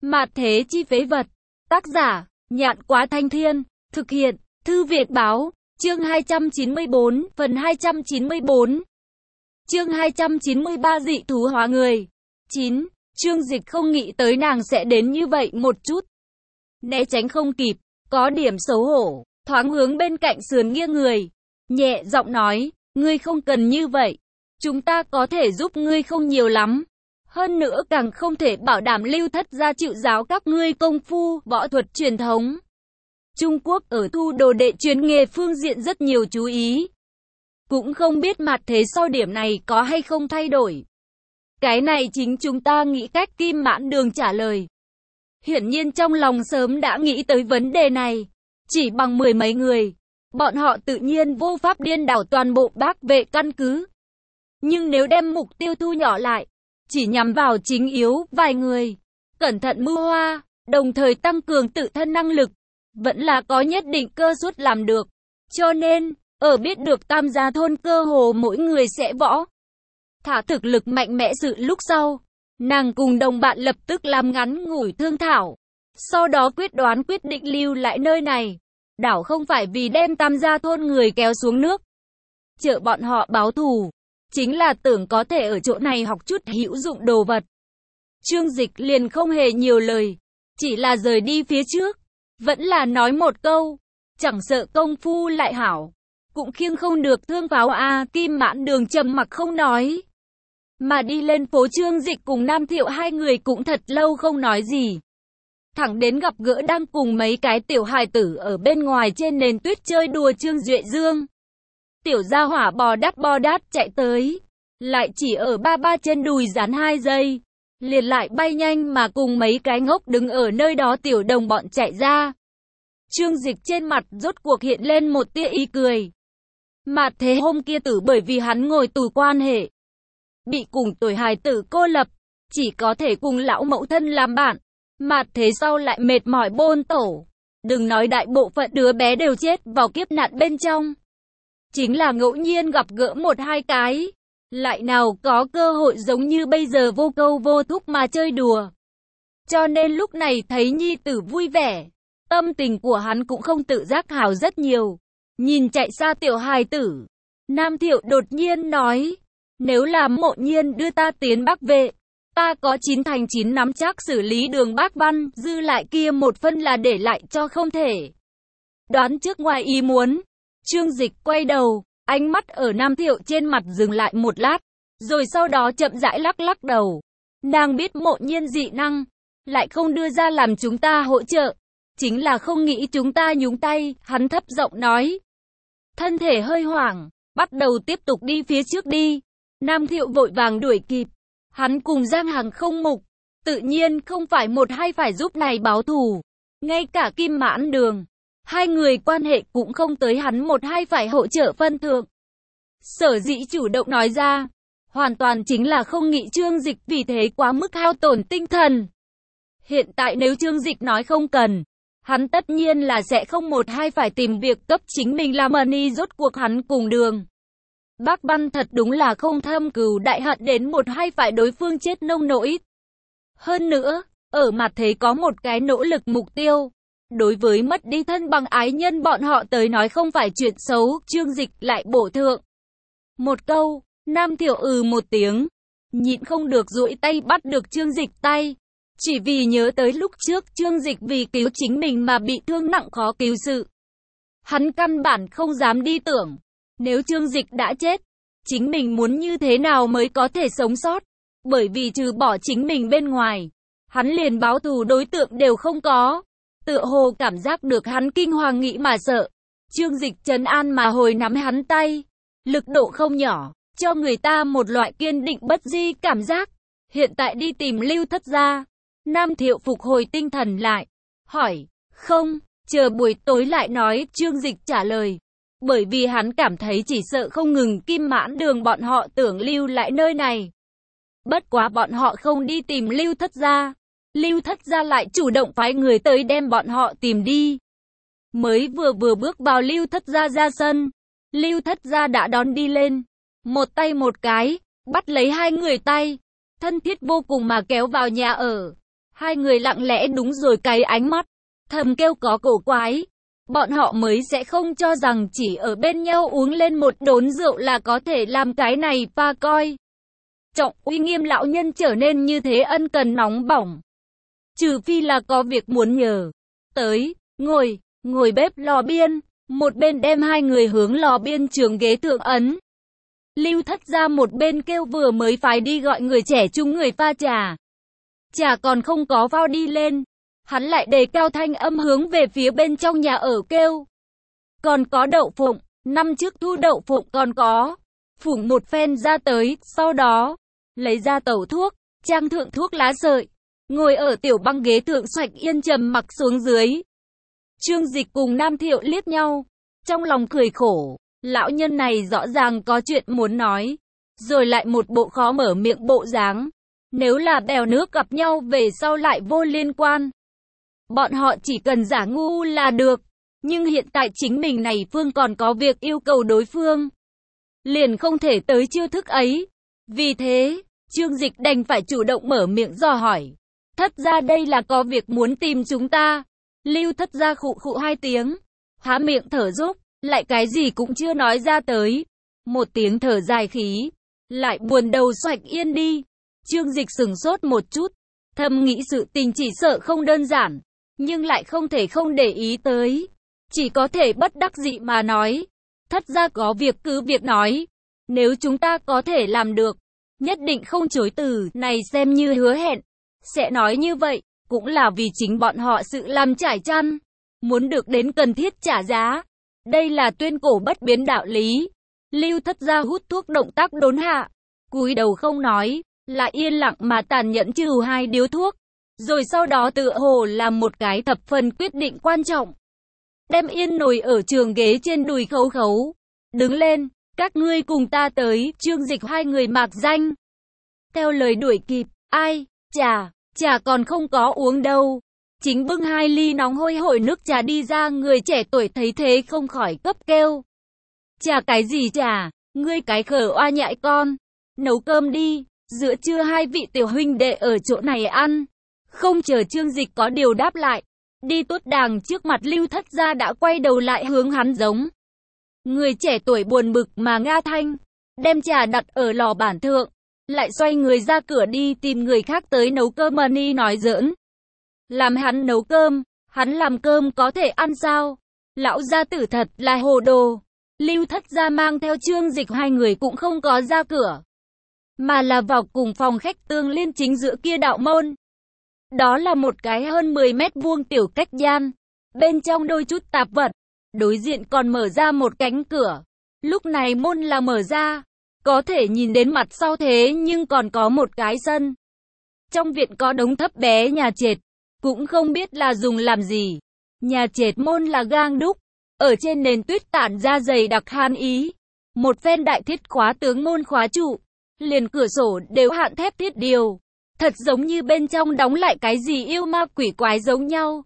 Mạt thế chi phế vật. Tác giả, Nhạn Quá Thanh Thiên. Thực hiện, Thư Việt Báo. Chương 294, phần 294. Chương 293 dị thú hóa người. 9. Trương Dịch không nghĩ tới nàng sẽ đến như vậy một chút. Né tránh không kịp, có điểm xấu hổ, thoáng hướng bên cạnh sườn nghiêng người. Nhẹ giọng nói, ngươi không cần như vậy. Chúng ta có thể giúp ngươi không nhiều lắm. Hơn nữa càng không thể bảo đảm Lưu Thất gia chịu giáo các ngươi công phu, võ thuật truyền thống. Trung Quốc ở thu đồ đệ chuyên nghề phương diện rất nhiều chú ý. Cũng không biết mặt thế sau điểm này có hay không thay đổi. Cái này chính chúng ta nghĩ cách. Kim Mãn Đường trả lời. Hiển nhiên trong lòng sớm đã nghĩ tới vấn đề này. Chỉ bằng 10 mấy người, bọn họ tự nhiên vô pháp điên đảo toàn bộ Bác Vệ căn cứ. Nhưng nếu đem mục tiêu thu nhỏ lại, chỉ nhắm vào chính yếu vài người, cẩn thận mưu hoa, đồng thời tăng cường tự thân năng lực, vẫn là có nhất định cơ suất làm được. Cho nên, ở biết được Tam Gia thôn cơ hồ mỗi người sẽ võ thả thực lực mạnh mẽ sự lúc sau, nàng cùng đồng bạn lập tức làm ngắn ngủi thương thảo. Sau đó quyết định lưu lại nơi này. Đảo không phải vì đem Tam Gia thôn người kéo xuống nước, trợ bọn họ báo thù, chính là tưởng có thể ở chỗ này học chút hữu dụng đồ vật. Trương Dịch liền không hề nhiều lời, chỉ là rời đi phía trước, vẫn là nói một câu, chẳng sợ công phu lại hảo, cũng khiêng không được thương pháo a. Kim Mãn Đường trầm mặc không nói, mà đi lên phố. Trương Dịch cùng Nam Thiệu hai người cũng thật lâu không nói gì. Thẳng đến gặp gỡ đang cùng mấy cái tiểu hài tử ở bên ngoài trên nền tuyết chơi đùa Trương Duệ Dương. Tiểu gia hỏa bò đát chạy tới, lại chỉ ở ba trên đùi dán 2 giây, liền lại bay nhanh mà cùng mấy cái ngốc đứng ở nơi đó tiểu đồng bọn chạy ra. Trương Dịch trên mặt rốt cuộc hiện lên một tia ý cười. Mà thế hôm kia tử bởi vì hắn ngồi tù quan hệ, bị cùng tuổi hài tử cô lập, chỉ có thể cùng lão mẫu thân làm bạn. Mà thế sau lại mệt mỏi bôn tổ, đừng nói đại bộ phận đứa bé đều chết vào kiếp nạn bên trong. Chính là ngẫu nhiên gặp gỡ 1-2 cái, lại nào có cơ hội giống như bây giờ vô câu vô thúc mà chơi đùa. Cho nên lúc này thấy nhi tử vui vẻ, tâm tình của hắn cũng không tự giác hảo rất nhiều. Nhìn chạy xa tiểu hài tử, Nam Thiệu đột nhiên nói, nếu là Mộ Nhiên đưa ta tiến Bắc Vệ, ta có 9 thành 9 nắm chắc xử lý Đường Bác Văn, dư lại kia 1 phân là để lại cho không thể. Đoán trước ngoài ý muốn, Trương Dịch quay đầu, ánh mắt ở Nam Thiệu trên mặt dừng lại một lát, rồi sau đó chậm rãi lắc đầu. Nàng biết Mộ Nhiên dị năng, lại không đưa ra làm chúng ta hỗ trợ, chính là không nghĩ chúng ta nhúng tay. Hắn thấp giọng nói, thân thể hơi hoảng, bắt đầu tiếp tục đi phía trước đi. Nam Thiệu vội vàng đuổi kịp. Hắn cùng Giang Hằng không mục, tự nhiên không phải 1-2 phải giúp này báo thù. Ngay cả Kim Mãn Đường, hai người quan hệ cũng không tới hắn 1-2 phải hỗ trợ phân thượng. Sở dĩ chủ động nói ra, hoàn toàn chính là không nghĩ Trương Dịch vì thế quá mức hao tổn tinh thần. Hiện tại nếu Trương Dịch nói không cần, hắn tất nhiên là sẽ không 1-2 phải tìm việc cấp chính mình làm money. Rốt cuộc hắn cùng Đường Bác Văn thật đúng là không thâm cừu đại hận đến 1-2 phải đối phương chết nông nỗi. Hơn nữa, ở mặt thế có một cái nỗ lực mục tiêu. Đối với mất đi thân bằng ái nhân bọn họ tới nói không phải chuyện xấu. Trương Dịch lại bổ thượng một câu. Nam Thiệu một tiếng, nhịn không được duỗi tay bắt được Trương Dịch tay. Chỉ vì nhớ tới lúc trước Trương Dịch vì cứu chính mình mà bị thương nặng khó cứu sự. Hắn căn bản không dám đi tưởng, nếu Trương Dịch đã chết, chính mình muốn như thế nào mới có thể sống sót. Bởi vì trừ bỏ chính mình bên ngoài, hắn liền báo thù đối tượng đều không có. Tựa hồ cảm giác được hắn kinh hoàng nghĩ mà sợ. Trương Dịch trấn an mà hồi nắm hắn tay, lực độ không nhỏ, cho người ta một loại kiên định bất di cảm giác. Hiện tại đi tìm Lưu Thất gia. Nam Thiệu phục hồi tinh thần lại, hỏi, không, chờ buổi tối lại nói. Trương Dịch trả lời, bởi vì hắn cảm thấy chỉ sợ không ngừng Kim Mãn Đường bọn họ tưởng lưu lại nơi này. Bất quá bọn họ không đi tìm Lưu Thất gia, Lưu Thất gia lại chủ động phái người tới đem bọn họ tìm đi. Mới vừa bước vào Lưu Thất gia ra sân, Lưu Thất gia đã đón đi lên, một tay một cái, bắt lấy hai người tay, thân thiết vô cùng mà kéo vào nhà ở. Hai người lặng lẽ đúng rồi cái ánh mắt, thầm kêu có cổ quái. Bọn họ mới sẽ không cho rằng chỉ ở bên nhau uống lên một đốn rượu là có thể làm cái này pha coi. Trọng uy nghiêm lão nhân trở nên như thế ân cần nóng bỏng. Trừ phi là có việc muốn nhờ. Tới, ngồi bếp lò biên, một bên đem hai người hướng lò biên trường ghế thượng ấn. Lưu Thất Gia một bên kêu vừa mới phái đi gọi người trẻ chung người pha trà. Trà còn không có phao đi lên. Hắn lại đề cao thanh âm hướng về phía bên trong nhà ở kêu. Còn có đậu phụng, năm trước thu đậu phụng còn có. Phủng một phen ra tới, sau đó, lấy ra tẩu thuốc, trang thượng thuốc lá sợi. Ngồi ở tiểu băng ghế thượng xoạch yên trầm mặc xuống dưới. Trương Dịch cùng Nam Thiệu liếc nhau. Trong lòng cười khổ, lão nhân này rõ ràng có chuyện muốn nói. Rồi lại một bộ khó mở miệng bộ dáng. Nếu là bèo nước gặp nhau về sau lại vô liên quan. Bọn họ chỉ cần giả ngu là được. Nhưng hiện tại chính mình này phương còn có việc yêu cầu đối phương. Liền không thể tới chiêu thức ấy. Vì thế, Trương Dịch đành phải chủ động mở miệng dò hỏi. Thất gia đây là có việc muốn tìm chúng ta. Lưu Thất Gia khụ khụ hai tiếng. Há miệng thở dốc, lại cái gì cũng chưa nói ra tới. Một tiếng thở dài khí. Lại buồn đầu xoạch yên đi. Trương Dịch sửng sốt một chút. Thầm nghĩ sự tình chỉ sợ không đơn giản. Nhưng lại không thể không để ý tới. Chỉ có thể bất đắc dĩ mà nói. Thất gia có việc cứ việc nói. Nếu chúng ta có thể làm được, nhất định không chối từ, này xem như hứa hẹn. Sẽ nói như vậy, cũng là vì chính bọn họ sự làm trải chăn. Muốn được đến cần thiết trả giá. Đây là tuyên cổ bất biến đạo lý. Lưu Thất Gia hút thuốc động tác đốn hạ. Cúi đầu không nói, lại yên lặng mà tàn nhẫn trừ hai điếu thuốc. Rồi sau đó tựa hồ làm một cái thập phần quyết định quan trọng. Đem yên nồi ở trường ghế trên đùi khấu khấu. Đứng lên, các ngươi cùng ta tới, Trương Dịch hai người mạc danh. Theo lời đuổi kịp, ai, trà còn không có uống đâu. Chính bưng hai ly nóng hôi hổi nước trà đi ra người trẻ tuổi thấy thế không khỏi cấp kêu. Trà cái gì trà, ngươi cái khờ oa nhại con. Nấu cơm đi, giữa trưa hai vị tiểu huynh đệ ở chỗ này ăn. Không chờ Trương Dịch có điều đáp lại. Đi tốt đàng trước mặt Lưu Thất Gia đã quay đầu lại hướng hắn giống. Người trẻ tuổi buồn bực mà nga thanh. Đem trà đặt ở lò bản thượng. Lại xoay người ra cửa đi tìm người khác tới nấu cơm mà ni nói giỡn. Làm hắn nấu cơm, hắn làm cơm có thể ăn sao? Lão gia tử thật là hồ đồ. Lưu Thất Gia mang theo Trương Dịch hai người cũng không có ra cửa. Mà là vào cùng phòng khách tương liên chính giữa kia đạo môn. Đó là một cái hơn 10 mét vuông tiểu cách gian. Bên trong đôi chút tạp vật. Đối diện còn mở ra một cánh cửa. Lúc này môn là mở ra. Có thể nhìn đến mặt sau thế nhưng còn có một cái sân. Trong viện có đống thấp bé nhà trệt. Cũng không biết là dùng làm gì. Nhà trệt môn là gang đúc. Ở trên nền tuyết tản ra dày đặc han ý. Một phen đại thiết khóa tướng môn khóa trụ. Liền cửa sổ đều hạn thép thiết điều. Thật giống như bên trong đóng lại cái gì yêu ma quỷ quái giống nhau.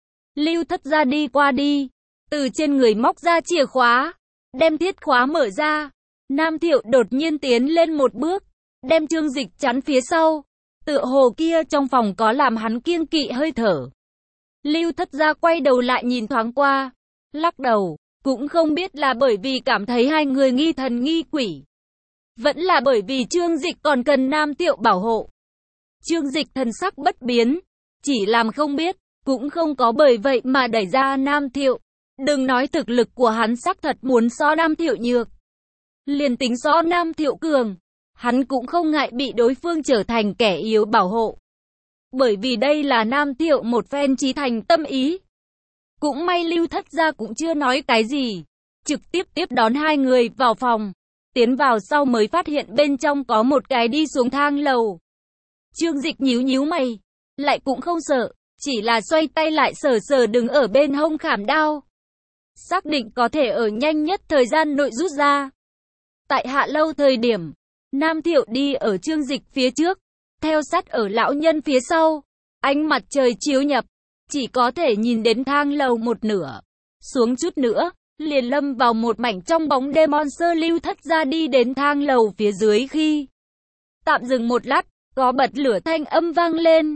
Lưu Thất Gia đi qua đi. Từ trên người móc ra chìa khóa. Đem thiết khóa mở ra. Nam Thiệu đột nhiên tiến lên một bước. Đem Trương Dịch chắn phía sau. Tựa hồ kia trong phòng có làm hắn kiêng kỵ hơi thở. Lưu Thất Gia quay đầu lại nhìn thoáng qua. Lắc đầu. Cũng không biết là bởi vì cảm thấy hai người nghi thần nghi quỷ. Vẫn là bởi vì Trương Dịch còn cần Nam Thiệu bảo hộ. Trương Dịch thần sắc bất biến. Chỉ làm không biết. Cũng không có bởi vậy mà đẩy ra Nam Thiệu. Đừng nói thực lực của hắn xác thật muốn so Nam Thiệu nhược. Liền tính so Nam Thiệu cường. Hắn cũng không ngại bị đối phương trở thành kẻ yếu bảo hộ. Bởi vì đây là Nam Thiệu một phen chí thành tâm ý. Cũng may Lưu Thất Gia cũng chưa nói cái gì. Trực tiếp tiếp đón hai người vào phòng. Tiến vào sau mới phát hiện bên trong có một cái đi xuống thang lầu. Trương Dịch nhíu nhíu mày. Lại cũng không sợ. Chỉ là xoay tay lại sờ sờ đứng ở bên hông khảm đao. Xác định có thể ở nhanh nhất thời gian nội rút ra. Tại hạ lâu thời điểm. Nam Thiệu đi ở Trương Dịch phía trước. Theo sát ở lão nhân phía sau. Ánh mặt trời chiếu nhập. Chỉ có thể nhìn đến thang lầu một nửa. Xuống chút nữa. Liền lâm vào một mảnh trong bóng đêm. Monster Lưu Thất Gia đi đến thang lầu phía dưới khi tạm dừng một lát. Có bật lửa thanh âm vang lên.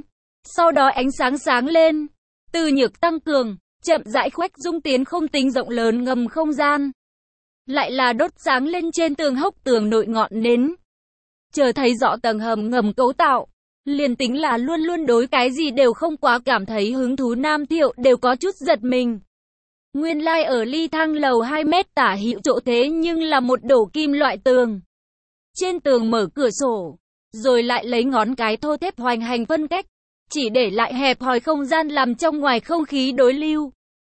Sau đó ánh sáng sáng lên, từ nhược tăng cường, chậm rãi khuếch dung tiến không tính rộng lớn ngầm không gian. Lại là đốt sáng lên trên tường hốc tường nội ngọn nến. Chờ thấy rõ tầng hầm ngầm cấu tạo, liền tính là luôn luôn đối cái gì đều không quá cảm thấy hứng thú Nam Thiệu đều có chút giật mình. Nguyên lai ở ly thang lầu 2 mét tả hữu chỗ thế nhưng là một đổ kim loại tường. Trên tường mở cửa sổ, rồi lại lấy ngón cái thô thép hoành hành phân cách, chỉ để lại hẹp hòi không gian làm trong ngoài không khí đối lưu.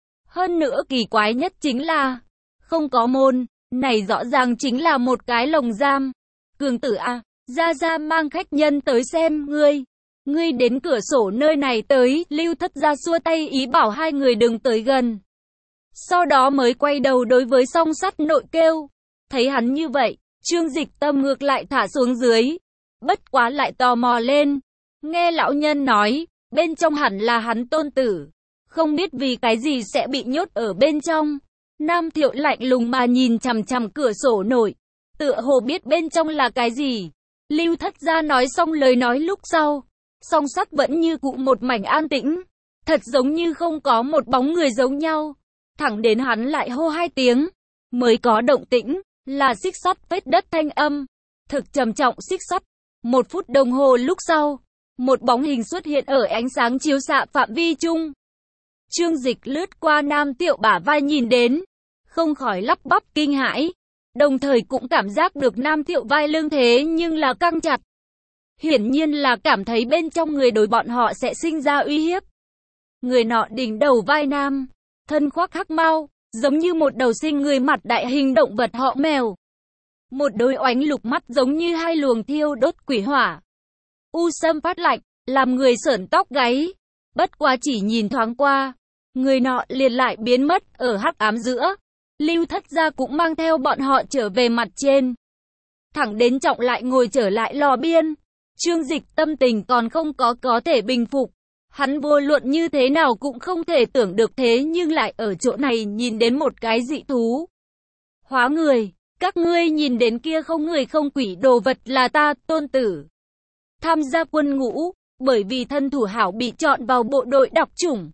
Hơn nữa kỳ quái nhất chính là không có môn, này rõ ràng chính là một cái lồng giam. Cường tử à, ra mang khách nhân tới xem ngươi đến cửa sổ nơi này tới, Lưu Thất Gia xua tay ý bảo hai người đừng tới gần. Sau đó mới quay đầu đối với Song Sắt nội kêu. Thấy hắn như vậy, Trương Dịch Tâm ngược lại thả xuống dưới. Bất quá lại tò mò lên. Nghe lão nhân nói, bên trong hẳn là hắn tôn tử. Không biết vì cái gì sẽ bị nhốt ở bên trong. Nam Thiệu lạnh lùng mà nhìn chằm chằm cửa sổ nội. Tựa hồ biết bên trong là cái gì. Lưu Thất Gia nói xong lời nói lúc sau. Song Sắt vẫn như cũ một mảnh an tĩnh. Thật giống như không có một bóng người giống nhau. Thẳng đến hắn lại hô 2 tiếng. Mới có động tĩnh, là xích sắt vết đất thanh âm. Thực trầm trọng xích sắt. 1 phút đồng hồ lúc sau, một bóng hình xuất hiện ở ánh sáng chiếu xạ phạm vi chung. Trương Dịch lướt qua Nam Thiệu bả vai nhìn đến, không khỏi lắp bắp kinh hãi. Đồng thời cũng cảm giác được Nam Thiệu vai lưng thế nhưng là căng chặt. Hiển nhiên là cảm thấy bên trong người đối bọn họ sẽ sinh ra uy hiếp. Người nọ đỉnh đầu vai nam, thân khoác hắc mao, giống như một đầu sinh người mặt đại hình động vật họ mèo. Một đôi oánh lục mắt giống như 2 luồng thiêu đốt quỷ hỏa. U sâm phát lạnh, làm người sởn tóc gáy. Bất quá chỉ nhìn thoáng qua, người nọ liền lại biến mất ở hắc ám giữa. Lưu Thất Gia cũng mang theo bọn họ trở về mặt trên. Thẳng đến trọng lại ngồi trở lại lò biên. Trương Dịch tâm tình còn không có thể bình phục. Hắn vô luận như thế nào cũng không thể tưởng được thế nhưng lại ở chỗ này nhìn đến một cái dị thú. Hóa người, các ngươi nhìn đến kia không người không quỷ đồ vật là ta, tôn tử. Tham gia quân ngũ, bởi vì thân thủ hảo bị chọn vào bộ đội đặc chủng.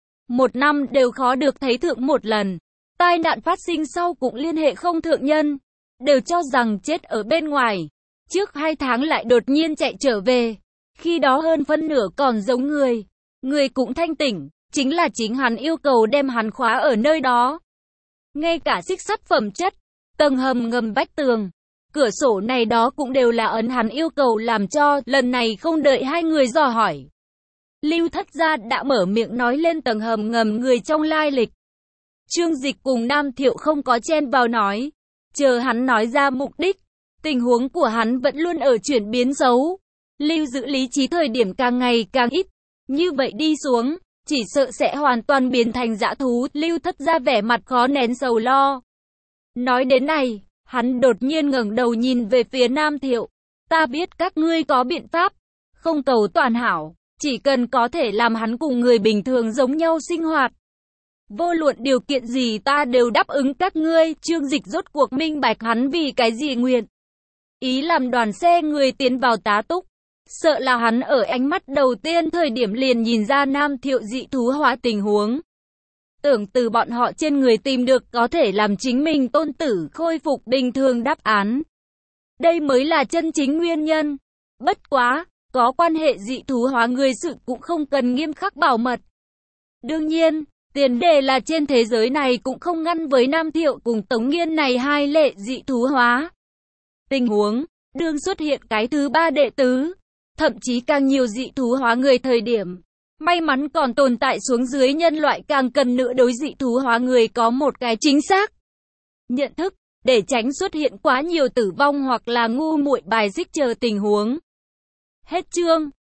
1 năm đều khó được thấy thượng một lần. Tai nạn phát sinh sau cũng liên hệ không thượng nhân. Đều cho rằng chết ở bên ngoài. Trước 2 tháng lại đột nhiên chạy trở về. Khi đó hơn phân nửa còn giống người. Người cũng thanh tỉnh, chính là chính hắn yêu cầu đem hắn khóa ở nơi đó. Ngay cả xích sắt phẩm chất, tầng hầm ngầm vách tường, cửa sổ này đó cũng đều là ấn hắn yêu cầu làm cho. Lần này không đợi hai người dò hỏi, Lưu Thất Gia đã mở miệng nói lên tầng hầm ngầm người trong lai lịch. Trương Dịch cùng Nam Thiệu không có chen vào nói, chờ hắn nói ra mục đích. Tình huống của hắn vẫn luôn ở chuyển biến xấu. Lưu giữ lý trí thời điểm càng ngày càng ít. Như vậy đi xuống, chỉ sợ sẽ hoàn toàn biến thành dã thú. Lưu Thất Gia vẻ mặt khó nén sầu lo. Nói đến này, hắn đột nhiên ngẩng đầu nhìn về phía Nam Thiệu. Ta biết các ngươi có biện pháp, không cầu toàn hảo, chỉ cần có thể làm hắn cùng người bình thường giống nhau sinh hoạt. Vô luận điều kiện gì ta đều đáp ứng các ngươi. Trương Dịch rốt cuộc minh bạch hắn vì cái gì nguyện ý làm đoàn xe người tiến vào tá túc. Sợ là hắn ở ánh mắt đầu tiên thời điểm liền nhìn ra Nam Thiệu dị thú hóa tình huống. Tưởng từ bọn họ trên người tìm được có thể làm chính mình tôn tử khôi phục bình thường đáp án. Đây mới là chân chính nguyên nhân. Bất quá, có quan hệ dị thú hóa người sự cũng không cần nghiêm khắc bảo mật. Đương nhiên, tiền đề là trên thế giới này cũng không ngăn với Nam Thiệu cùng Tống Nghiên này 2 lệ dị thú hóa. Tình huống, đương xuất hiện cái thứ 3 đệ tứ, thậm chí càng nhiều dị thú hóa người thời điểm. May mắn còn tồn tại xuống dưới nhân loại càng cần nữa đối dị thú hóa người có một cái chính xác nhận thức, để tránh xuất hiện quá nhiều tử vong hoặc là ngu muội bài xích chờ tình huống. Hết chương.